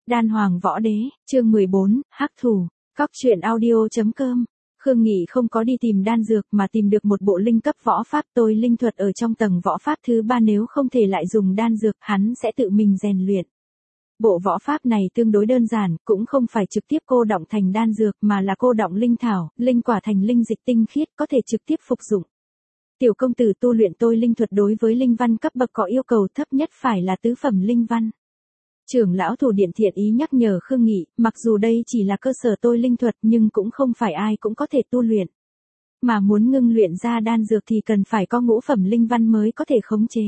Đan Hoàng Võ Đế, chương 14, Hắc Thủ, Cóc truyện audio.com. Khương Nghị không có đi tìm đan dược mà tìm được một bộ linh cấp võ pháp tôi linh thuật ở trong tầng võ pháp thứ 3, nếu không thể lại dùng đan dược, hắn sẽ tự mình rèn luyện. Bộ võ pháp này tương đối đơn giản, cũng không phải trực tiếp cô đọng thành đan dược mà là cô đọng linh thảo, linh quả thành linh dịch tinh khiết có thể trực tiếp phục dụng. Tiểu công tử tu luyện tôi linh thuật đối với linh văn cấp bậc có yêu cầu thấp nhất phải là tứ phẩm linh văn. Trưởng lão Thủ Điện thiện ý nhắc nhở Khương Nghị, mặc dù đây chỉ là cơ sở tôi linh thuật nhưng cũng không phải ai cũng có thể tu luyện. Mà muốn ngưng luyện ra đan dược thì cần phải có ngũ phẩm linh văn mới có thể khống chế.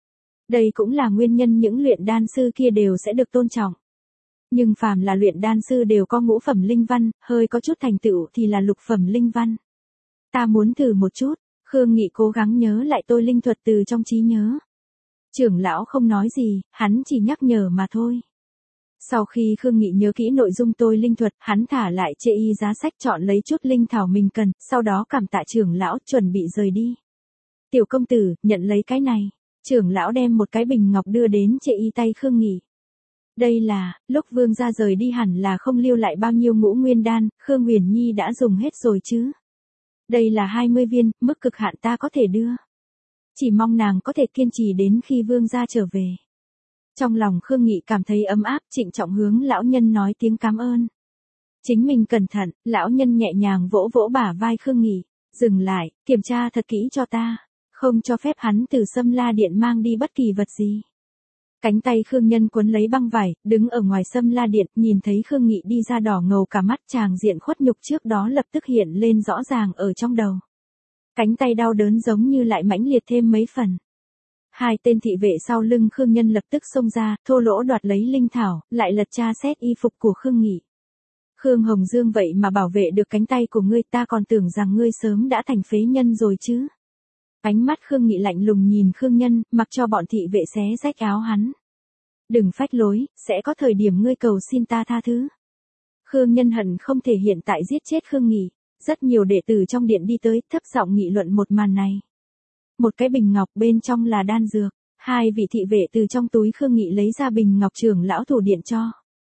Đây cũng là nguyên nhân những luyện đan sư kia đều sẽ được tôn trọng. Nhưng phàm là luyện đan sư đều có ngũ phẩm linh văn, hơi có chút thành tựu thì là lục phẩm linh văn. Ta muốn thử một chút, Khương Nghị cố gắng nhớ lại tôi linh thuật từ trong trí nhớ. Trưởng lão không nói gì, hắn chỉ nhắc nhở mà thôi. Sau khi Khương Nghị nhớ kỹ nội dung tôi linh thuật, hắn thả lại chê y giá sách chọn lấy chút linh thảo mình cần, sau đó cảm tạ trưởng lão chuẩn bị rời đi. Tiểu công tử, nhận lấy cái này. Trưởng lão đem một cái bình ngọc đưa đến chê y tay Khương Nghị. Đây là, lúc vương gia rời đi hẳn là không lưu lại bao nhiêu ngũ nguyên đan, Khương Huyền Nhi đã dùng hết rồi chứ. Đây là 20 viên, mức cực hạn ta có thể đưa. Chỉ mong nàng có thể kiên trì đến khi vương gia trở về. Trong lòng Khương Nghị cảm thấy ấm áp, trịnh trọng hướng lão nhân nói tiếng cảm ơn. Chính mình cẩn thận, lão nhân nhẹ nhàng vỗ vỗ bả vai Khương Nghị. Dừng lại, kiểm tra thật kỹ cho ta. Không cho phép hắn từ Sâm La Điện mang đi bất kỳ vật gì. Cánh tay Khương Nhân quấn lấy băng vải, đứng ở ngoài Sâm La Điện, nhìn thấy Khương Nghị đi ra đỏ ngầu cả mắt, tràng diện khuất nhục trước đó lập tức hiện lên rõ ràng ở trong đầu. Cánh tay đau đớn giống như lại mãnh liệt thêm mấy phần. Hai tên thị vệ sau lưng Khương Nhân lập tức xông ra, thô lỗ đoạt lấy linh thảo, lại lật tra xét y phục của Khương Nghị. Khương Hồng Dương, vậy mà bảo vệ được cánh tay của ngươi, ta còn tưởng rằng ngươi sớm đã thành phế nhân rồi chứ. Ánh mắt Khương Nghị lạnh lùng nhìn Khương Nhân, mặc cho bọn thị vệ xé rách áo hắn. Đừng phách lối, sẽ có thời điểm ngươi cầu xin ta tha thứ. Khương Nhân hận không thể hiện tại giết chết Khương Nghị. Rất nhiều đệ tử trong điện đi tới, thấp giọng nghị luận một màn này. Một cái bình ngọc bên trong là đan dược. Hai vị thị vệ từ trong túi Khương Nghị lấy ra bình ngọc, trưởng lão Thủ Điện cho.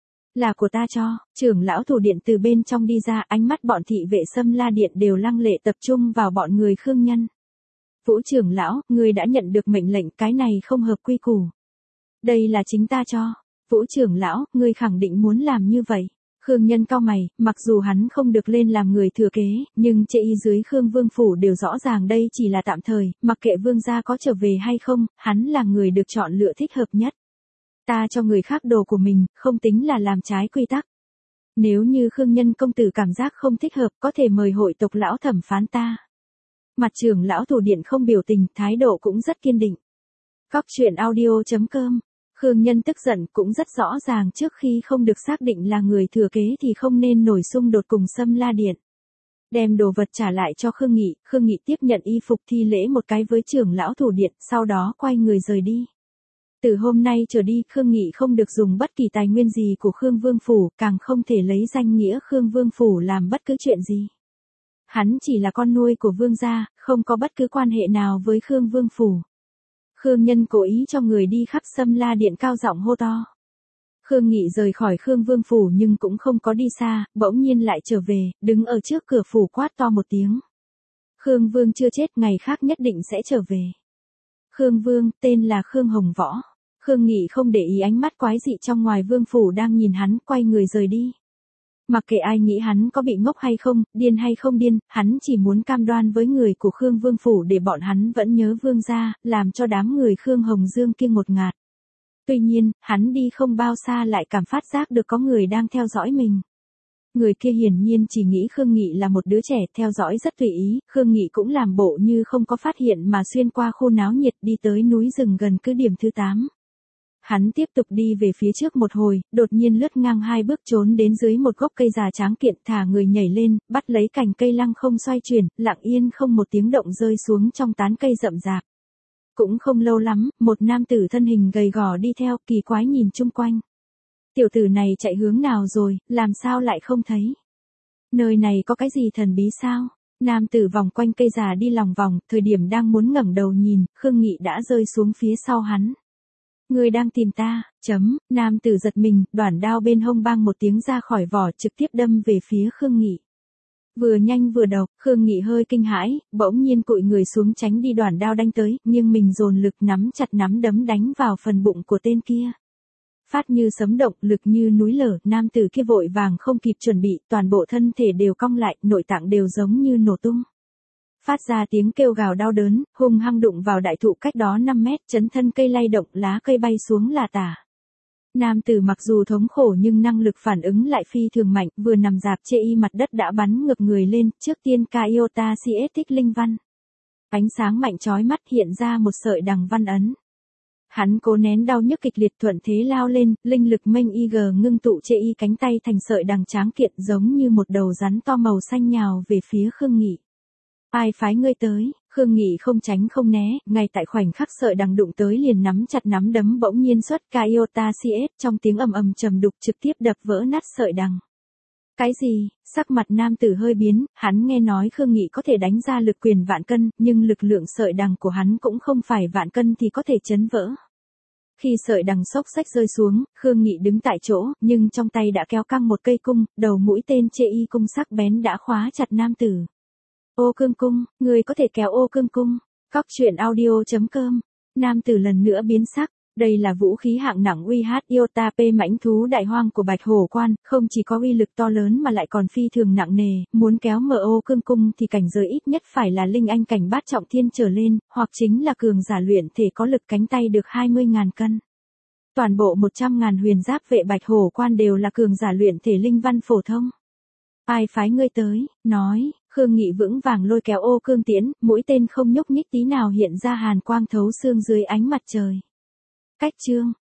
Là của ta cho. Trưởng lão Thủ Điện từ bên trong đi ra, ánh mắt bọn thị vệ Sâm La Điện đều lăng lệ tập trung vào bọn người Khương Nhân. Vũ trưởng lão, ngươi đã nhận được mệnh lệnh, cái này không hợp quy củ. Đây là chính ta cho. Vũ trưởng lão, ngươi khẳng định muốn làm như vậy. Khương Nhân cau mày, mặc dù hắn không được lên làm người thừa kế, nhưng chê y dưới Khương Vương Phủ đều rõ ràng đây chỉ là tạm thời, mặc kệ vương gia có trở về hay không, hắn là người được chọn lựa thích hợp nhất. Ta cho người khác đồ của mình, không tính là làm trái quy tắc. Nếu như Khương Nhân công tử cảm giác không thích hợp, có thể mời hội tộc lão thẩm phán ta. Mặt trưởng lão Thủ Điện không biểu tình, thái độ cũng rất kiên định. Cóc truyện audio.com. Khương Nhân tức giận, cũng rất rõ ràng trước khi không được xác định là người thừa kế thì không nên nổi xung đột cùng Sâm La Điện. Đem đồ vật trả lại cho Khương Nghị tiếp nhận y phục thi lễ một cái với trưởng lão Thủ Điện, sau đó quay người rời đi. Từ hôm nay trở đi, Khương Nghị không được dùng bất kỳ tài nguyên gì của Khương Vương Phủ, càng không thể lấy danh nghĩa Khương Vương Phủ làm bất cứ chuyện gì. Hắn chỉ là con nuôi của vương gia, không có bất cứ quan hệ nào với Khương Vương Phủ. Khương Nhân cố ý cho người đi khắp Sâm La Điện cao giọng hô to. Khương Nghị rời khỏi Khương Vương Phủ nhưng cũng không có đi xa, bỗng nhiên lại trở về, đứng ở trước cửa phủ quát to một tiếng. Khương Vương chưa chết, ngày khác nhất định sẽ trở về. Khương Vương, tên là Khương Hồng Võ. Khương Nghị không để ý ánh mắt quái dị trong ngoài Vương Phủ đang nhìn hắn, quay người rời đi. Mặc kệ ai nghĩ hắn có bị ngốc hay không, điên hay không điên, hắn chỉ muốn cam đoan với người của Khương Vương Phủ để bọn hắn vẫn nhớ vương gia, làm cho đám người Khương Hồng Dương kia ngột ngạt. Tuy nhiên, hắn đi không bao xa lại cảm phát giác được có người đang theo dõi mình. Người kia hiển nhiên chỉ nghĩ Khương Nghị là một đứa trẻ, theo dõi rất tùy ý, Khương Nghị cũng làm bộ như không có phát hiện mà xuyên qua khu náo nhiệt đi tới núi rừng gần cứ điểm thứ 8. Hắn tiếp tục đi về phía trước một hồi, đột nhiên lướt ngang 2 bước trốn đến dưới một gốc cây già tráng kiện, thả người nhảy lên, bắt lấy cành cây lăng không xoay chuyển, lặng yên không một tiếng động rơi xuống trong tán cây rậm rạp. Cũng không lâu lắm, một nam tử thân hình gầy gò đi theo, kỳ quái nhìn chung quanh. Tiểu tử này chạy hướng nào rồi, làm sao lại không thấy? Nơi này có cái gì thần bí sao? Nam tử vòng quanh cây già đi lòng vòng, thời điểm đang muốn ngẩng đầu nhìn, Khương Nghị đã rơi xuống phía sau hắn. Ngươi đang tìm ta, nam tử giật mình, đoản đao bên hông bang một tiếng ra khỏi vỏ trực tiếp đâm về phía Khương Nghị. Vừa nhanh vừa độc, Khương Nghị hơi kinh hãi, bỗng nhiên cụi người xuống tránh đi đoản đao đánh tới, nhưng mình dồn lực nắm chặt nắm đấm đánh vào phần bụng của tên kia. Phát như sấm động, lực như núi lở, nam tử kia vội vàng không kịp chuẩn bị, toàn bộ thân thể đều cong lại, nội tạng đều giống như nổ tung. Phát ra tiếng kêu gào đau đớn, hung hăng đụng vào đại thụ cách đó 5 mét, chấn thân cây lay động, lá cây bay xuống là tả. Nam tử mặc dù thống khổ nhưng năng lực phản ứng lại phi thường mạnh, vừa nằm dạp chê y mặt đất đã bắn ngược người lên, trước tiên ca iota CS tích linh văn. Ánh sáng mạnh chói mắt hiện ra một sợi đằng văn ấn. Hắn cố nén đau nhức kịch liệt thuận thế lao lên, linh lực mênh IG ngưng tụ chê y cánh tay thành sợi đằng tráng kiện giống như một đầu rắn to màu xanh nhào về phía Khương Nghị. Ai phái ngươi tới? Khương Nghị không tránh không né, ngay tại khoảnh khắc sợi đằng đụng tới liền nắm chặt nắm đấm bỗng nhiên xuất ca iota CS trong tiếng ầm ầm trầm đục trực tiếp đập vỡ nát sợi đằng. Cái gì? Sắc mặt nam tử hơi biến, hắn nghe nói Khương Nghị có thể đánh ra lực quyền vạn cân, nhưng lực lượng sợi đằng của hắn cũng không phải vạn cân thì có thể chấn vỡ. Khi sợi đằng xốc xách rơi xuống, Khương Nghị đứng tại chỗ, nhưng trong tay đã kéo căng một cây cung, đầu mũi tên chê y cung sắc bén đã khóa chặt nam tử. Ô cương cung, người có thể kéo ô cương cung. Cóc truyện audio.com. Nam tử lần nữa biến sắc. Đây là vũ khí hạng nặng UH Iota P mãnh thú đại hoang của Bạch Hổ Quan, không chỉ có uy lực to lớn mà lại còn phi thường nặng nề, muốn kéo mở ô cương cung thì cảnh giới ít nhất phải là linh anh cảnh bát trọng thiên trở lên, hoặc chính là cường giả luyện thể có lực cánh tay được 20.000 cân. Toàn bộ 100.000 huyền giáp vệ Bạch Hổ Quan đều là cường giả luyện thể linh văn phổ thông. Ai phái ngươi tới? Nói. Khương Nghị vững vàng lôi kéo ô cương tiễn, mũi tên không nhúc nhích tí nào hiện ra hàn quang thấu xương dưới ánh mặt trời. Cách chương